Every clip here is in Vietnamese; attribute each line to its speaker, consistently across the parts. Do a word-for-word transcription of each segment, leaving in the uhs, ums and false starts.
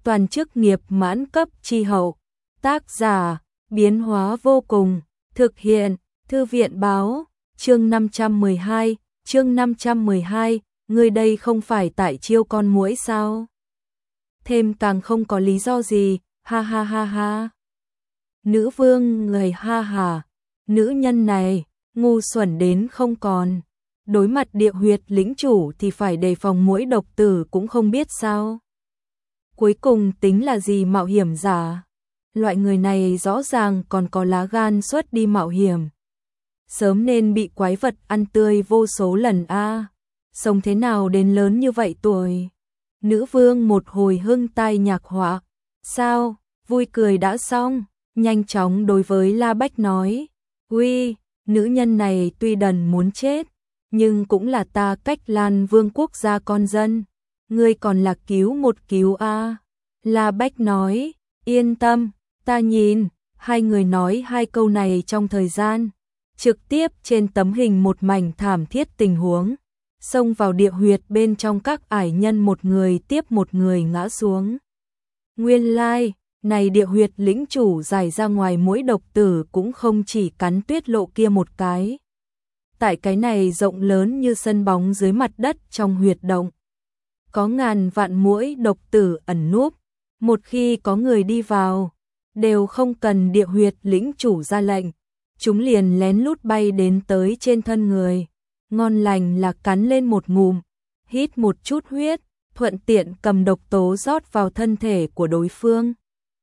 Speaker 1: toàn chức nghiệp mãn cấp chi hậu. Tác giả, biến hóa vô cùng, thực hiện, thư viện báo, chương năm trăm mười hai, chương năm trăm mười hai, người đây không phải tại chiêu con muỗi sao? Thêm càng không có lý do gì, ha ha ha ha. Nữ vương người ha hà, nữ nhân này, ngu xuẩn đến không còn. Đối mặt địa huyệt lĩnh chủ thì phải đề phòng muỗi độc tử cũng không biết sao. Cuối cùng tính là gì mạo hiểm giả? Loại người này rõ ràng còn có lá gan xuất đi mạo hiểm. Sớm nên bị quái vật ăn tươi vô số lần a. À. Sống thế nào đến lớn như vậy tuổi? Nữ vương một hồi hưng tai nhạc họa. Sao, vui cười đã xong, nhanh chóng đối với La Bách nói. Uy, nữ nhân này tuy đần muốn chết, nhưng cũng là ta Cách Lan vương quốc gia con dân. Ngươi còn là cứu một cứu a. À. La Bách nói, yên tâm, ta nhìn. Hai người nói hai câu này trong thời gian. Trực tiếp trên tấm hình một mảnh thảm thiết tình huống. Xông vào địa huyệt bên trong các ải nhân một người tiếp một người ngã xuống. Nguyên lai, like, này địa huyệt lĩnh chủ giải ra ngoài muỗi độc tử cũng không chỉ cắn Tuyết Lộ kia một cái. Tại cái này rộng lớn như sân bóng dưới mặt đất trong huyệt động. Có ngàn vạn muỗi độc tử ẩn núp. Một khi có người đi vào, đều không cần địa huyệt lĩnh chủ ra lệnh. Chúng liền lén lút bay đến tới trên thân người. Ngon lành là cắn lên một ngụm, hít một chút huyết, thuận tiện cầm độc tố rót vào thân thể của đối phương.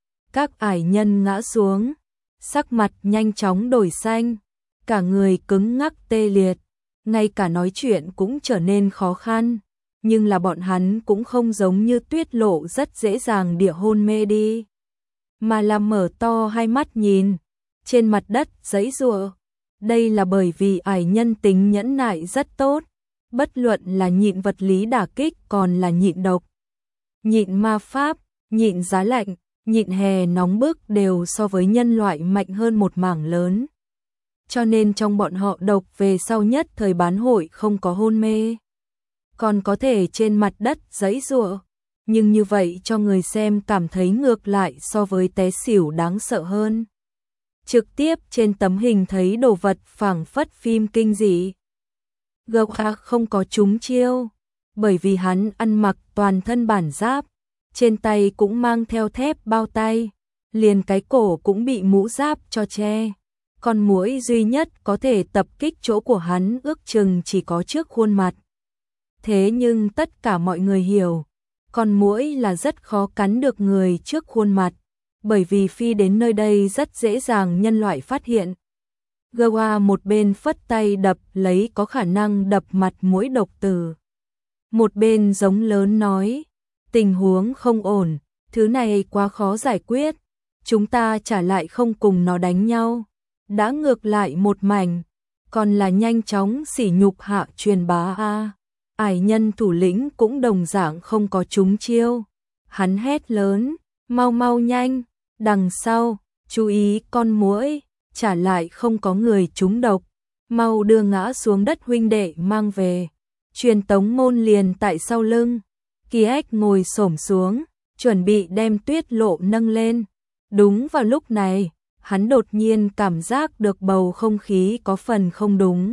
Speaker 1: Các ải nhân ngã xuống, sắc mặt nhanh chóng đổi xanh, cả người cứng ngắc tê liệt, ngay cả nói chuyện cũng trở nên khó khăn, nhưng là bọn hắn cũng không giống như Tuyết Lộ rất dễ dàng địa hôn mê đi, mà là mở to hai mắt nhìn, trên mặt đất giãy giụa. Đây là bởi vì ải nhân tính nhẫn nại rất tốt, bất luận là nhịn vật lý đả kích còn là nhịn độc, nhịn ma pháp, nhịn giá lạnh, nhịn hè nóng bức đều so với nhân loại mạnh hơn một mảng lớn. Cho nên trong bọn họ độc về sau nhất thời bán hội không có hôn mê, còn có thể trên mặt đất giãy giụa, nhưng như vậy cho người xem cảm thấy ngược lại so với té xỉu đáng sợ hơn. Trực tiếp trên tấm hình thấy đồ vật phảng phất phim kinh dị. Gộc không có trúng chiêu, bởi vì hắn ăn mặc toàn thân bản giáp, trên tay cũng mang theo thép bao tay, liền cái cổ cũng bị mũ giáp cho che. Con muỗi duy nhất có thể tập kích chỗ của hắn ước chừng chỉ có trước khuôn mặt. Thế nhưng tất cả mọi người hiểu, con muỗi là rất khó cắn được người trước khuôn mặt. Bởi vì phi đến nơi đây rất dễ dàng nhân loại phát hiện. Gawa một bên phất tay đập lấy có khả năng đập mặt muỗi độc tử. Một bên giống lớn nói, tình huống không ổn, thứ này quá khó giải quyết. Chúng ta trả lại không cùng nó đánh nhau. Đã ngược lại một mảnh, còn là nhanh chóng sỉ nhục hạ truyền bá a. Ải nhân thủ lĩnh cũng đồng dạng không có trúng chiêu. Hắn hét lớn, mau mau nhanh. Đằng sau, chú ý con muỗi, trả lại không có người trúng độc, mau đưa ngã xuống đất huynh đệ mang về. Truyền tống môn liền tại sau lưng, Kỳ Ách ngồi xổm xuống, chuẩn bị đem Tuyết Lộ nâng lên. Đúng vào lúc này, hắn đột nhiên cảm giác được bầu không khí có phần không đúng.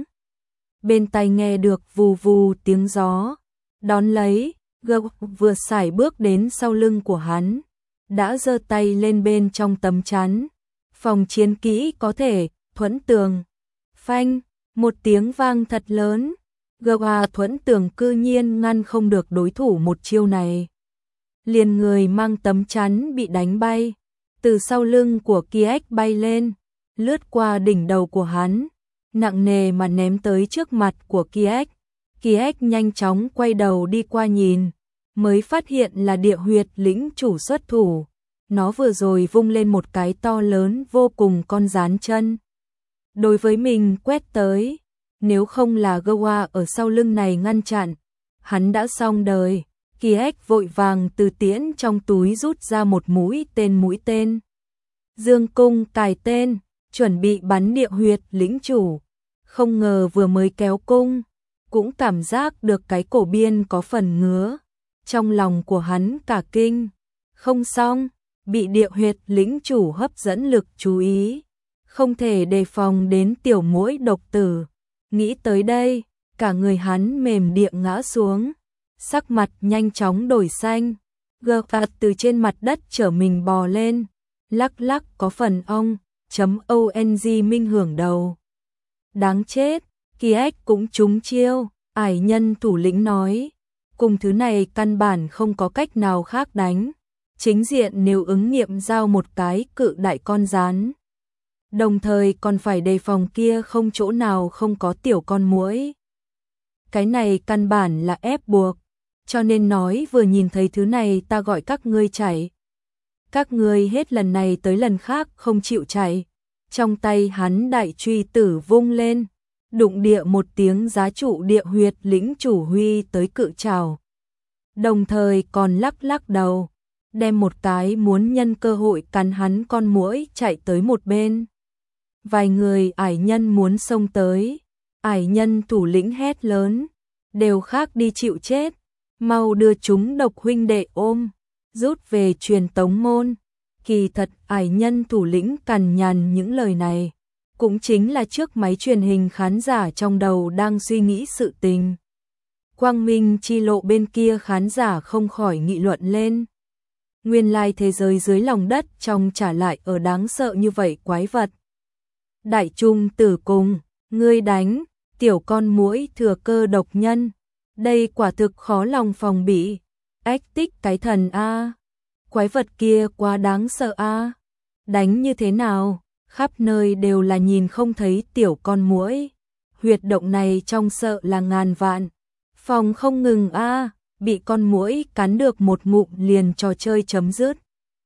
Speaker 1: Bên tai nghe được vù vù tiếng gió, đón lấy, Gộc vừa sải bước đến sau lưng của hắn. Đã giơ tay lên bên trong tấm chắn, phòng chiến kỹ có thể thuẫn tường. Phanh, một tiếng vang thật lớn, Gawa thuẫn tường cư nhiên ngăn không được đối thủ một chiêu này. Liền người mang tấm chắn bị đánh bay, từ sau lưng của Kiếc bay lên, lướt qua đỉnh đầu của hắn, nặng nề mà ném tới trước mặt của Kiếc. Kiếc nhanh chóng quay đầu đi qua nhìn, mới phát hiện là địa huyệt lĩnh chủ xuất thủ. Nó vừa rồi vung lên một cái to lớn vô cùng con rán chân. Đối với mình quét tới, nếu không là Gawa ở sau lưng này ngăn chặn, hắn đã xong đời. Kiếc vội vàng từ tiễn trong túi rút ra một mũi tên mũi tên. Dương cung cài tên, chuẩn bị bắn địa huyệt lĩnh chủ. Không ngờ vừa mới kéo cung, cũng cảm giác được cái cổ biên có phần ngứa. Trong lòng của hắn cả kinh, Không xong, bị địa huyệt lĩnh chủ hấp dẫn lực chú ý. Không thể đề phòng đến tiểu muỗi độc tử. Nghĩ tới đây, cả người hắn mềm địa ngã xuống. Sắc mặt nhanh chóng đổi xanh. Gờ phạt từ trên mặt đất trở mình bò lên. Lắc lắc có phần ong, chấm ông minh hưởng đầu. Đáng chết, Kỳ Ếch cũng trúng chiêu, ải nhân thủ lĩnh nói. Cùng thứ này căn bản không có cách nào khác đánh. Chính diện nếu ứng nghiệm giao một cái cự đại con rắn. Đồng thời còn phải đề phòng kia không chỗ nào không có tiểu con muỗi. Cái này căn bản là ép buộc, cho nên nói vừa nhìn thấy thứ này ta gọi các ngươi chạy. Các ngươi hết lần này tới lần khác không chịu chạy. Trong tay hắn đại truy tử vung lên, đụng địa một tiếng giá trụ địa huyệt lĩnh chủ huy tới cự trảo. Đồng thời còn lắc lắc đầu, đem một cái muốn nhân cơ hội cắn hắn con muỗi chạy tới một bên. Vài người ải nhân muốn xông tới, ải nhân thủ lĩnh hét lớn, đều khác đi chịu chết, mau đưa chúng độc huynh đệ ôm, rút về truyền tống môn. Kỳ thật ải nhân thủ lĩnh cằn nhằn những lời này, cũng chính là trước máy truyền hình khán giả trong đầu đang suy nghĩ sự tình. Quang Minh chi lộ bên kia khán giả không khỏi nghị luận lên. Nguyên lai thế giới dưới lòng đất trong trả lại ở đáng sợ như vậy quái vật. Đại trung tử cùng, ngươi đánh, tiểu con muỗi thừa cơ độc nhân. Đây quả thực khó lòng phòng bị. Ách tích cái thần a. Quái vật kia quá đáng sợ a. Đánh như thế nào? Khắp nơi đều là nhìn không thấy tiểu con muỗi. Huyệt động này trong sợ là ngàn vạn. Phòng không ngừng a, bị con muỗi cắn được một ngụm liền trò chơi chấm dứt.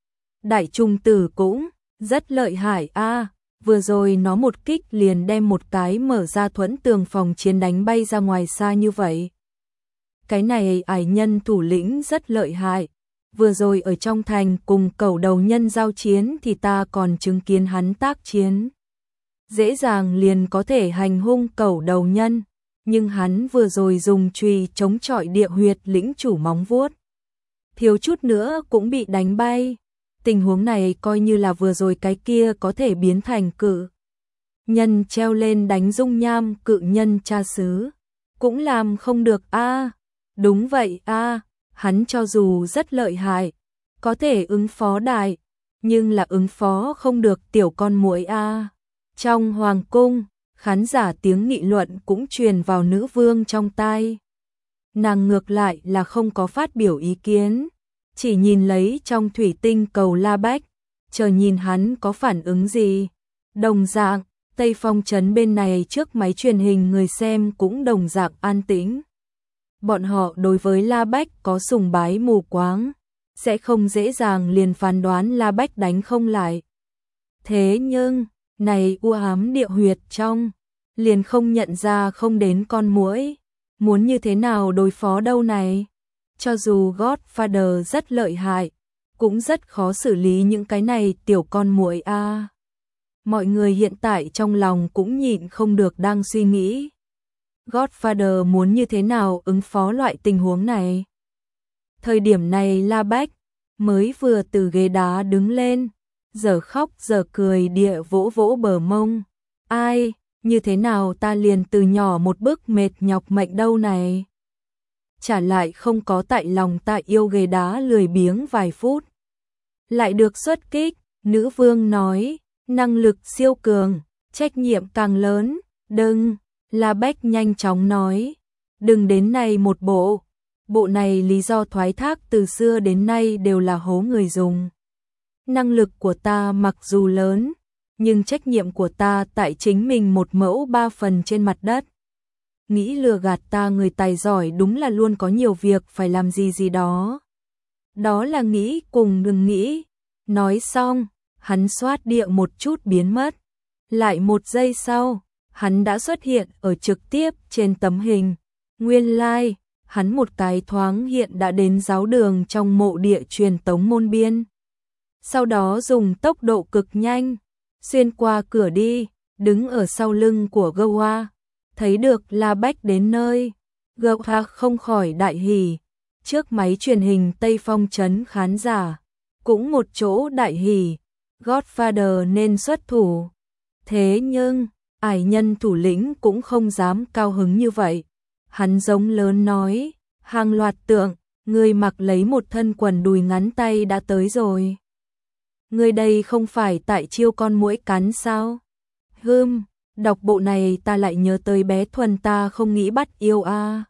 Speaker 1: Đại trung tử cũng rất lợi hại a, vừa rồi nó một kích liền đem một cái mở ra thuẫn tường phòng chiến đánh bay ra ngoài xa như vậy. Cái này ải nhân thủ lĩnh rất lợi hại. Vừa rồi ở trong thành cùng cẩu đầu nhân giao chiến thì ta còn chứng kiến hắn tác chiến. Dễ dàng liền có thể hành hung cẩu đầu nhân, nhưng hắn vừa rồi dùng chùy chống chọi địa huyệt lĩnh chủ móng vuốt. Thiếu chút nữa cũng bị đánh bay. Tình huống này coi như là vừa rồi cái kia có thể biến thành cự nhân treo lên đánh dung nham cự nhân cha xứ. Cũng làm không được a. À, đúng vậy a. À, hắn cho dù rất lợi hại, có thể ứng phó đại, nhưng là ứng phó không được tiểu con muỗi a. À. Trong hoàng cung, khán giả tiếng nghị luận cũng truyền vào nữ vương trong tai. Nàng ngược lại là không có phát biểu ý kiến, chỉ nhìn lấy trong thủy tinh cầu La Bách, chờ nhìn hắn có phản ứng gì. Đồng dạng, Tây Phong trấn bên này trước máy truyền hình người xem cũng đồng dạng an tĩnh. Bọn họ đối với La Bách có sùng bái mù quáng, sẽ không dễ dàng liền phán đoán La Bách đánh không lại. Thế nhưng, này u ám địa huyệt trong, liền không nhận ra không đến con muỗi, muốn như thế nào đối phó đâu này. Cho dù Godfather rất lợi hại, cũng rất khó xử lý những cái này tiểu con muỗi a. À. Mọi người hiện tại trong lòng cũng nhịn không được đang suy nghĩ. Godfather muốn như thế nào ứng phó loại tình huống này? Thời điểm này La Bách mới vừa từ ghế đá đứng lên, giờ khóc giờ cười địa vỗ vỗ bờ mông. Ai, như thế nào ta liền từ nhỏ một bước mệt nhọc mệnh đâu này? Trả lại không có tại lòng ta yêu ghế đá lười biếng vài phút. Lại được xuất kích, nữ vương nói, năng lực siêu cường, trách nhiệm càng lớn, đừng. La Bách nhanh chóng nói, đừng đến này một bộ, bộ này lý do thoái thác từ xưa đến nay đều là hố người dùng. Năng lực của ta mặc dù lớn, nhưng trách nhiệm của ta tại chính mình một mẫu ba phần trên mặt đất. Nghĩ lừa gạt ta người tài giỏi đúng là luôn có nhiều việc phải làm gì gì đó. Đó là nghĩ cùng đừng nghĩ. Nói xong, hắn xoát địa một chút biến mất. Lại một giây sau, hắn đã xuất hiện ở trực tiếp trên tấm hình. Nguyên lai, like, hắn một cái thoáng hiện đã đến giáo đường trong mộ địa truyền tống môn biên. Sau đó dùng tốc độ cực nhanh, xuyên qua cửa đi, đứng ở sau lưng của Gowa. Thấy được La Bách đến nơi, Gowa không khỏi đại hỉ. Trước máy truyền hình Tây Phong trấn khán giả, cũng một chỗ đại hỉ, Godfather nên xuất thủ. Thế nhưng, ải nhân thủ lĩnh cũng không dám cao hứng như vậy. Hắn giống lớn nói, hàng loạt tượng, người mặc lấy một thân quần đùi ngắn tay đã tới rồi. Người đây không phải tại chiêu con muỗi cắn sao? Hưm, đọc bộ này ta lại nhớ tới bé Thuần ta không nghĩ bắt yêu a. À.